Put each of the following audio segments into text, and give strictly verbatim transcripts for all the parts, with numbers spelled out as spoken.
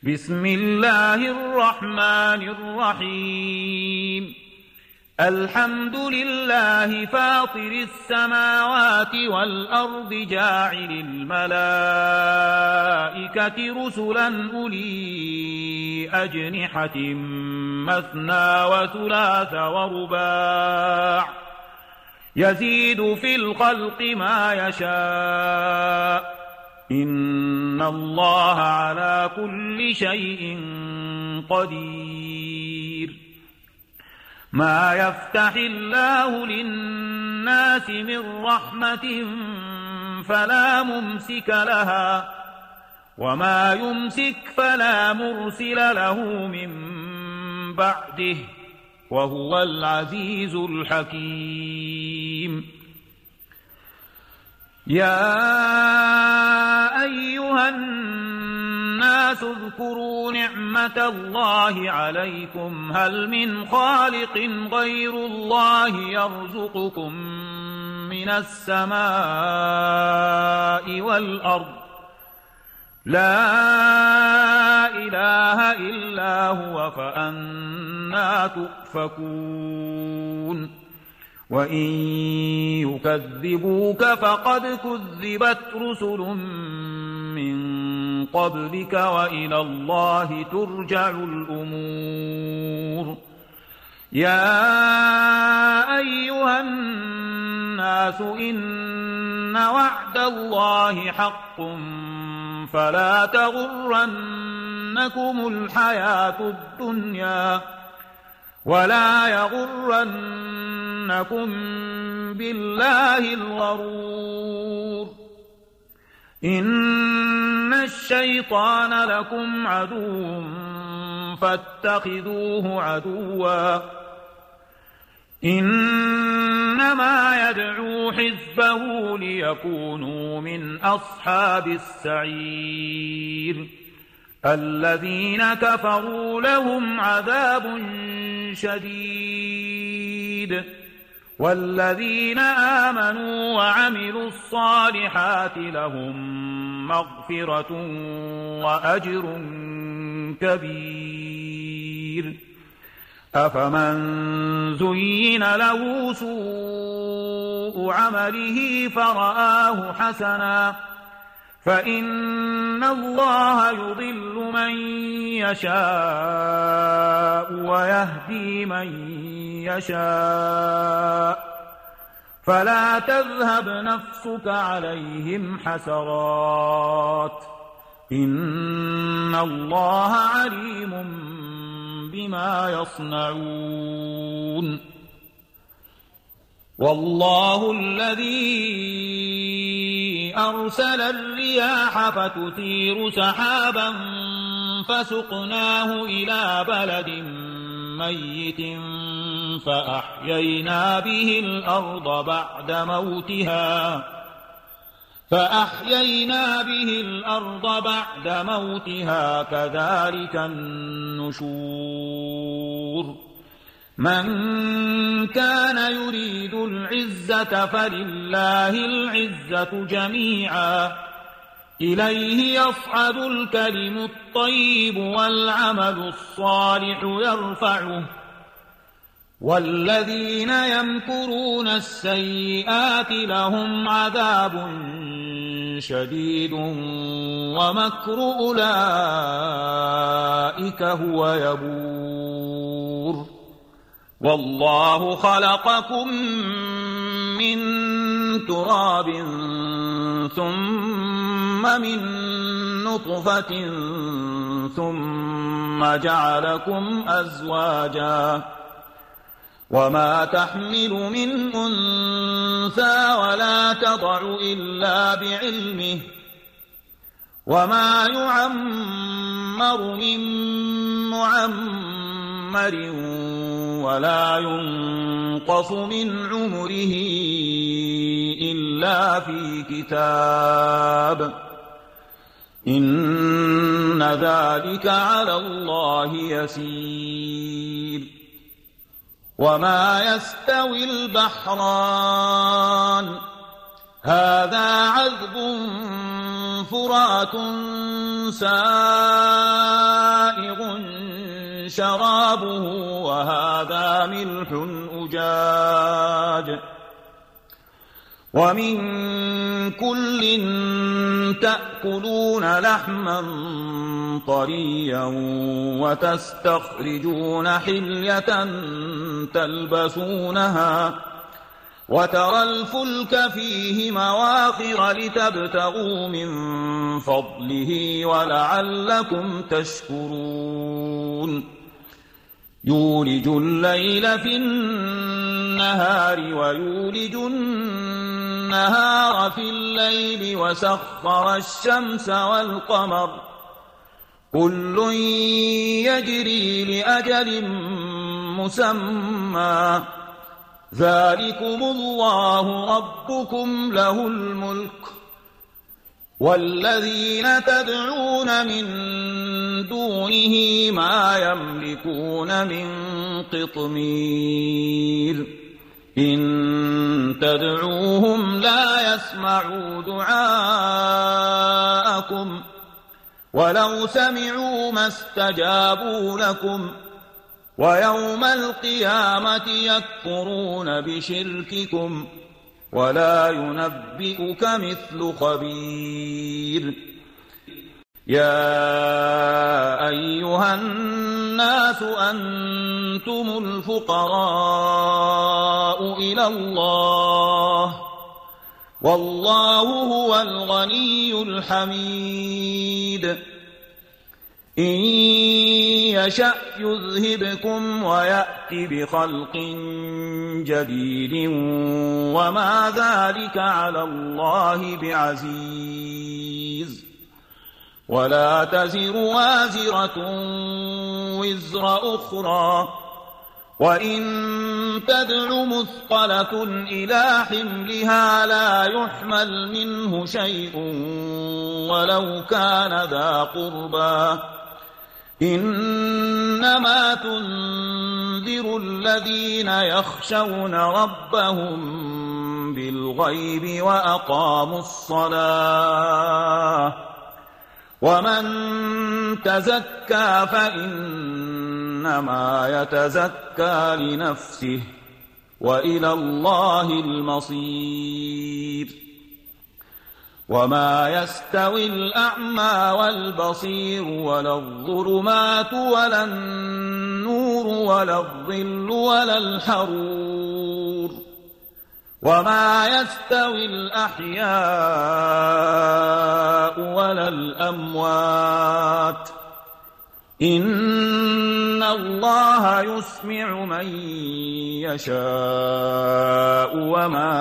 بسم الله الرحمن الرحيم الحمد لله فاطر السماوات والأرض جاعل الملائكة رسلا أولي أجنحة مثنى وثلاث ورباع يزيد في الخلق ما يشاء إن الله على كل شيء قدير ما يفتح الله للناس من رحمة فلا ممسك لها وما يمسك فلا مرسل له من بعده وهو العزيز الحكيم يا أيها الناس اذكروا نعمة الله عليكم هل من خالق غير الله يرزقكم من السماء والأرض لا إله إلا هو فأنى تؤفكون وإن يكذبوك فقد كذبت رسل من قبلك وإلى الله ترجع الأمور يا أيها الناس إن وعد الله حق فلا تغرنكم الحياة الدنيا ولا يغرنكم بالله الغرور إن الشيطان لكم عدو فاتخذوه عدوا إنما يدعو حزبه ليكونوا من أصحاب السعير الذين كفروا لهم عذاب شديد والذين آمنوا وعملوا الصالحات لهم مغفرة وأجر كبير أفمن زين له سوء عمله فرآه حسنا فإن الله يضل من يشاء ويهدي من يشاء فلا تذهب نفسك عليهم حسرات إن الله عليم بما يصنعون والله الذي أرسل الرياح فتثير سحابا فسقناه إلى بلد ميت فأحيينا به الأرض بعد موتها فأحيينا به الأرض بعد موتها كذلك النشور من كان يريد العزة فلله العزة جميعا إليه يصعد الكلم الطيب والعمل الصالح يرفعه والذين يمكرون السيئات لهم عذاب شديد ومكر أولئك هو يبور والله خلقكم من تراب ثم من نطفة ثم جعلكم أزواجا وما تحمل من أنثى ولا تضع إلا بعلمه وما يعمر من معمر ولا ينقص من عمره إلا في كتاب إن ذلك على الله يسير وما يستوي البحران هذا عذب فرات سائغ شرابه وهذا ملح أجاج ومن كل تأكلون لحما طريا وتستخرجون حلية تلبسونها وترى الفلك فيه مواخر لتبتغوا من فضله ولعلكم تشكرون يولج الليل في النهار ويولج النهار في الليل وسخر الشمس والقمر كل يجري لأجل مسمى ذلكم الله ربكم له الملك والذين تدعون من دونه ما يملكون من قطمير إن تدعوهم لا يسمعوا دعاءكم ولو سمعوا ما استجابوا لكم ويوم القيامة يكفرون بشرككم ولا ينبئك مثل خبير يا أيها الناس أنتم الفقراء إلى الله والله هو الغني الحميد إن يشأ يذهبكم ويأت بخلق جديد وما ذلك على الله بعزيز ولا تزر وازرة وزر أخرى وإن تدع مثقلة إلى حملها لا يحمل منه شيء ولو كان ذا قربى إنما تنذر الذين يخشون ربهم بالغيب وأقاموا الصلاة ومن تزكى فإنما يتزكى لنفسه وإلى الله المصير وما يستوي الأعمى والبصير ولا الظلمات ولا النور ولا الظل ولا الحرور وما يستوي الأحياء ولا الأموات إن الله يسمع من يشاء وما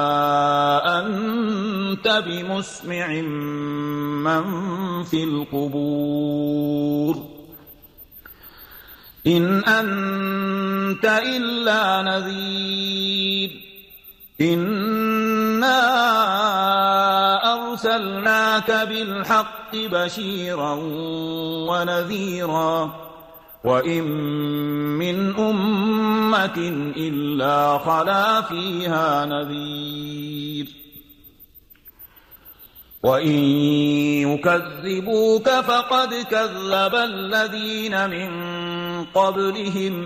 أنت بمسمع من في القبور إن أنت إلا نذير إنا أرسلناك بالحق بشيرا ونذيرا وإن من أمة إلا خلا فيها نذير وإن يكذبوك فقد كذب الذين من قبلهم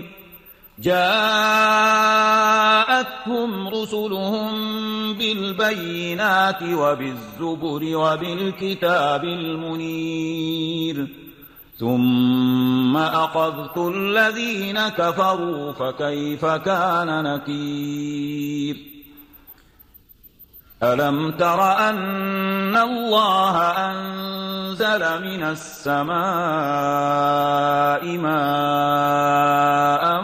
جاءتهم رسلهم بالبينات وبالزبر وبالكتاب المنير ثم أخذت الذين كفروا فكيف كان نكير ألم تر أن الله أنزل من السماء ماء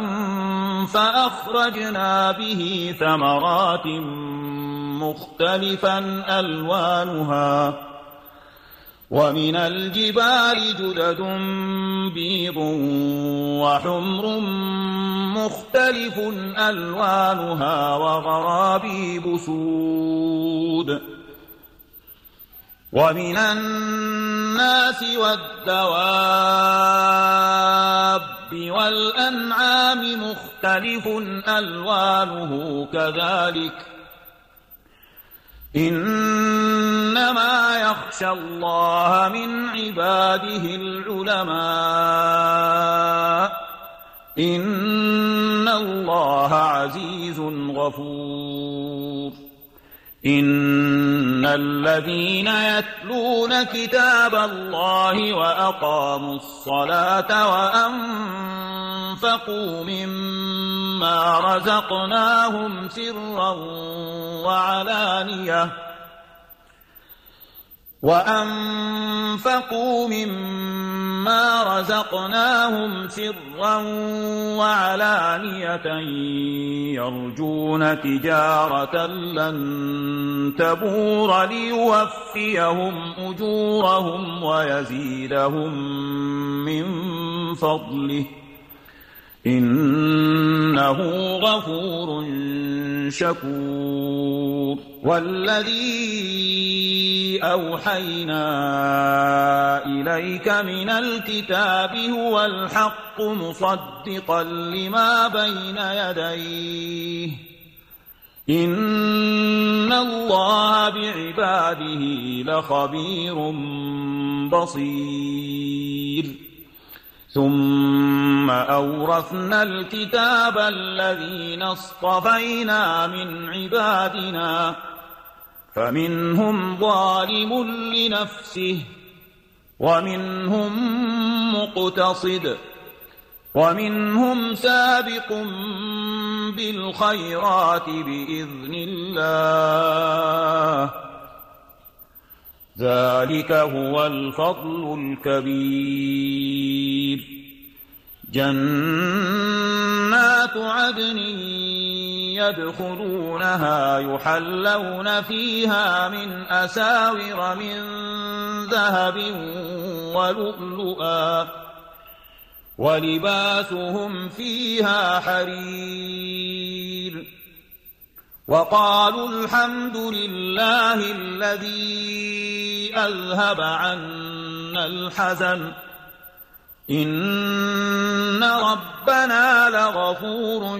فأخرجنا به ثمرات مختلفا ألوانها ومن الجبال جدد بيض وحمر مختلف ألوانها وغرابيب سود ومن الناس والدواب والأنعام مختلف ألوانه كذلك إنما يخشى الله من عباده العلماء إن الله عزيز غفور إن الذين يتلون كتاب الله وأقاموا الصلاة وأنفقوا مما رزقناهم سرا وعلانية وأنفقوا مما رزقناهم سرا وعلانية يرجون تجارة لن تبور ليوفيهم أجورهم ويزيدهم من فضله إنه غفور شكور والذي أوحينا إليك من الكتاب هو الحق مصدقا لما بين يديه إن الله بعباده لخبير بصير ثم أورثنا الكتاب الذين اصطفينا من عبادنا فمنهم ظالم لنفسه ومنهم مقتصد ومنهم سابق بالخيرات بإذن الله ذلك هو الفضل الكبير جنات عدن يدخلونها يحلون فيها من أساور من ذهب ولؤلؤا ولباسهم فيها حرير وقالوا الحمد لله الذي أذهب عنا الحزن إن ربنا لغفور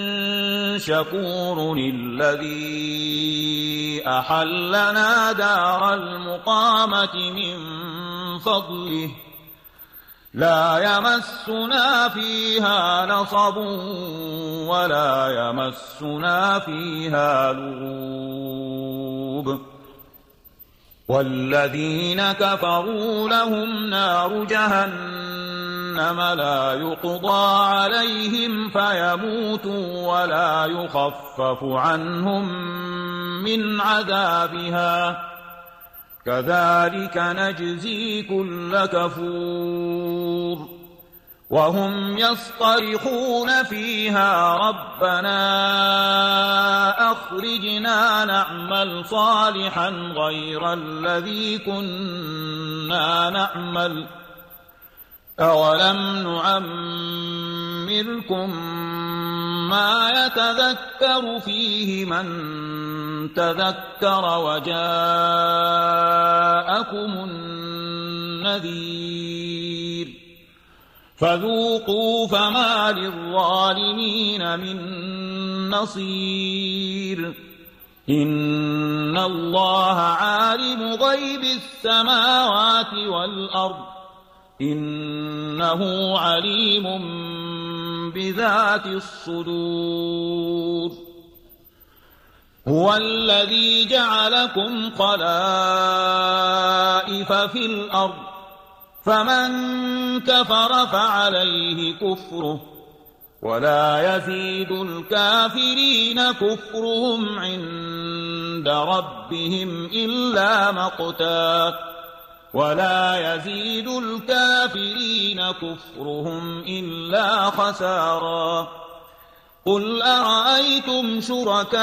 شكور الذي أحلنا دار المقامة من فضله لا يمسنا فيها نصب ولا يمسنا فيها لغوب والذين كفروا لهم نار جهنم لا يقضى عليهم فيموتوا ولا يخفف عنهم من عذابها كذلك نجزي كل كفور وهم يصطرخون فيها ربنا أخرجنا نعمل صالحا غير الذي كنا نعمل أولم نعمركم ما يتذكر فيه من تذكر وجاءكم النذير فذوقوا فما للظالمين من نصير إن الله عالم غيب السماوات والأرض إنه عليم بذات الصدور هو الذي جعلكم خلائف في الأرض فمن كفر فعليه كفره ولا يزيد الكافرين كفرهم عند ربهم إلا مقتا ولا يزيد الكافرين كفرهم إلا خسارا قل أرأيتم شركاءكم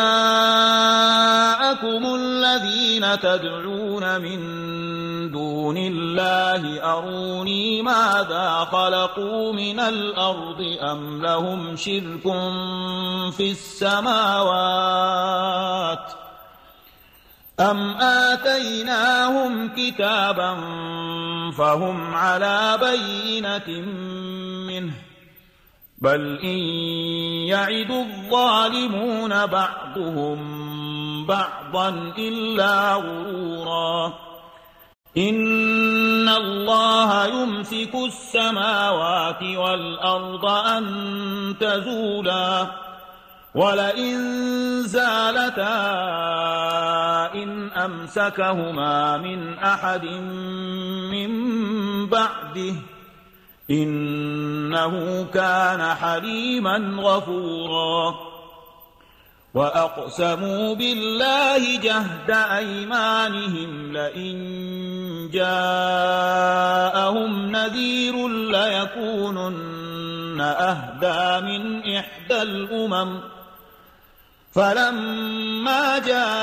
الذين تدعون من دون الله أروني ماذا خلقوا من الأرض أم لهم شرك في السماوات أم آتيناهم كتابا فهم على بينة منه بل إن يعد الظالمون بعضهم بعضا إلا غرورا إن الله يمسك السماوات والأرض أن تزولا ولئن زالتا إن أمسكهما من أحد من بعده إنه كان حليما غفورا وأقسموا بالله جهد أيمانهم لئن جاءهم نذير ليكونن أهدى من إحدى الأمم فلما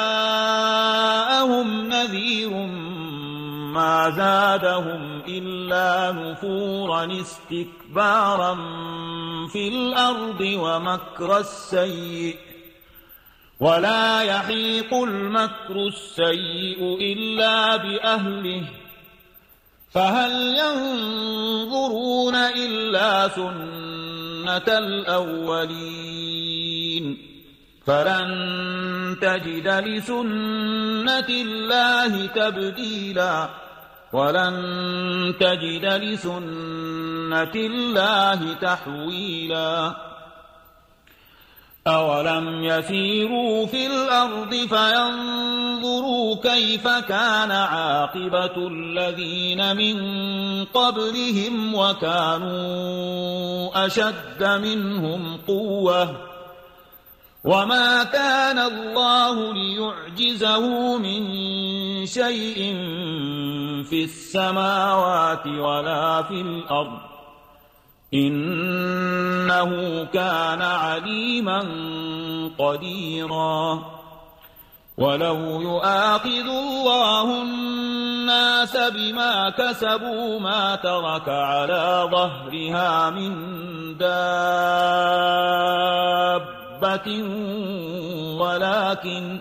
جاءهم نذير ما زادهم إلا نفورا استكبارا في الأرض ومكر السيء ولا يحيق المكر السيء إلا بأهله فهل ينظرون إلا سنة الأولين فلن تجد لسنة الله تبديلا ولن تجد لسنة الله تحويلا أولم يسيروا في الأرض فينظروا كيف كان عاقبة الذين من قبلهم وكانوا أشد منهم قوة وما كان الله ليعجزه من شيء في السماوات ولا في الأرض إنه كان عليما قديرا ولو يؤاخذ الله الناس بما كسبوا ما ترك على ظهرها من دابة ولكن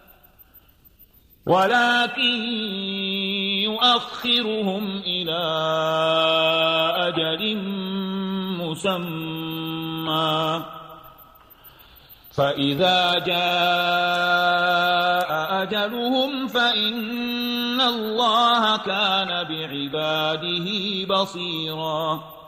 ولكن يؤخرهم إلى أجل مسمى فإذا جاء أجلهم فإن الله كان بعباده بصيرا